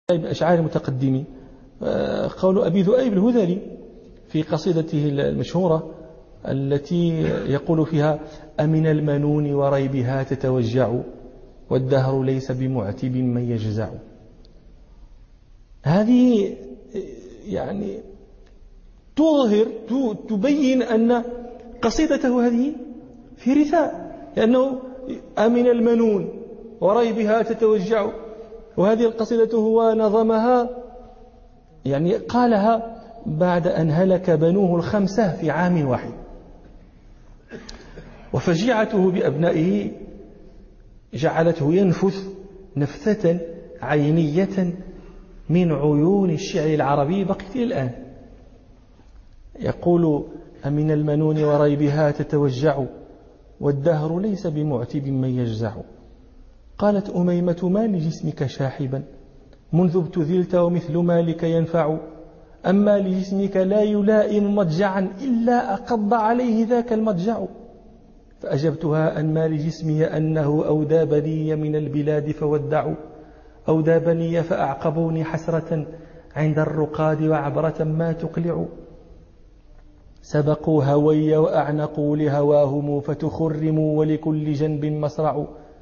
من أشعار المتقدمين. قول أبي ذؤيب الهذلي في قصيدته المشهورة التي يقول فيها: أمن المنون وريبها تتوجع والدهر ليس بمعتب من يجزع. هذه يعني تظهر تبين أن قصيدته هذه في رثاء، لأنه أمن المنون وريبها تتوجع، وهذه القصيدة هو نظمها يعني قالها بعد أن هلك بنوه الخمسة في عام واحد، وفجيعته بأبنائه جعلته ينفث نفثة عينية من عيون الشعر العربي بقيت إلى الآن. يقول: أمن المنون وريبها تتوجع والدهر ليس بمعتب من يجزع. قالت أميمة: ما لجسمك شاحبا منذ ابتذلت ومثل مالك ينفع، أما لجسمك لا يلائم مضجعا إلا أقض عليه ذاك المضجع. فأجبتها: أن ما لجسمي أنه أودى بني من البلاد فودعوا، أودى بني فأعقبوني حسرة عند الرقاد وعبرة ما تقلع. سبقوا هوي وأعنقوا لهواهم فتخرموا ولكل جنب مصرع.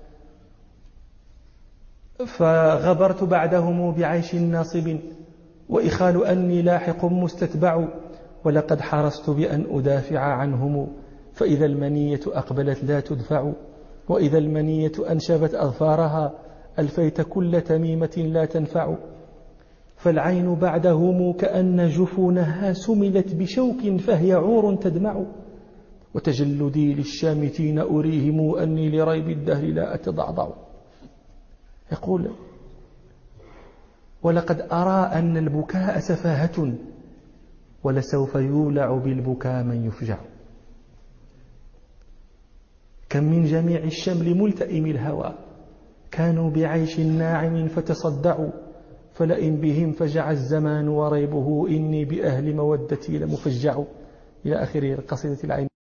فغبرت بعدهم بعيش ناصب وإخال أني لاحق مستتبع، ولقد حرصت بأن أدافع عنهم فإذا المنية أقبلت لا تدفع، وإذا المنية أنشبت أظفارها ألفيت كل تميمة لا تنفع. فالعين بعدهم كأن جفونها سملت بشوك فهي عور تدمع، وتجلدي للشامتين أريهم أني لريب الدهر لا أتضعضع. يقول: ولقد أرى أن البكاء سفاهة ولسوف يولع بالبكاء من يفجع. كم من جميع الشمل ملتئم الهوى كانوا بعيش ناعم فتصدعوا، فلئن بهم فجع الزمان وريبه إني بأهل مودتي لمفجع. إلى آخر قصيدة العين.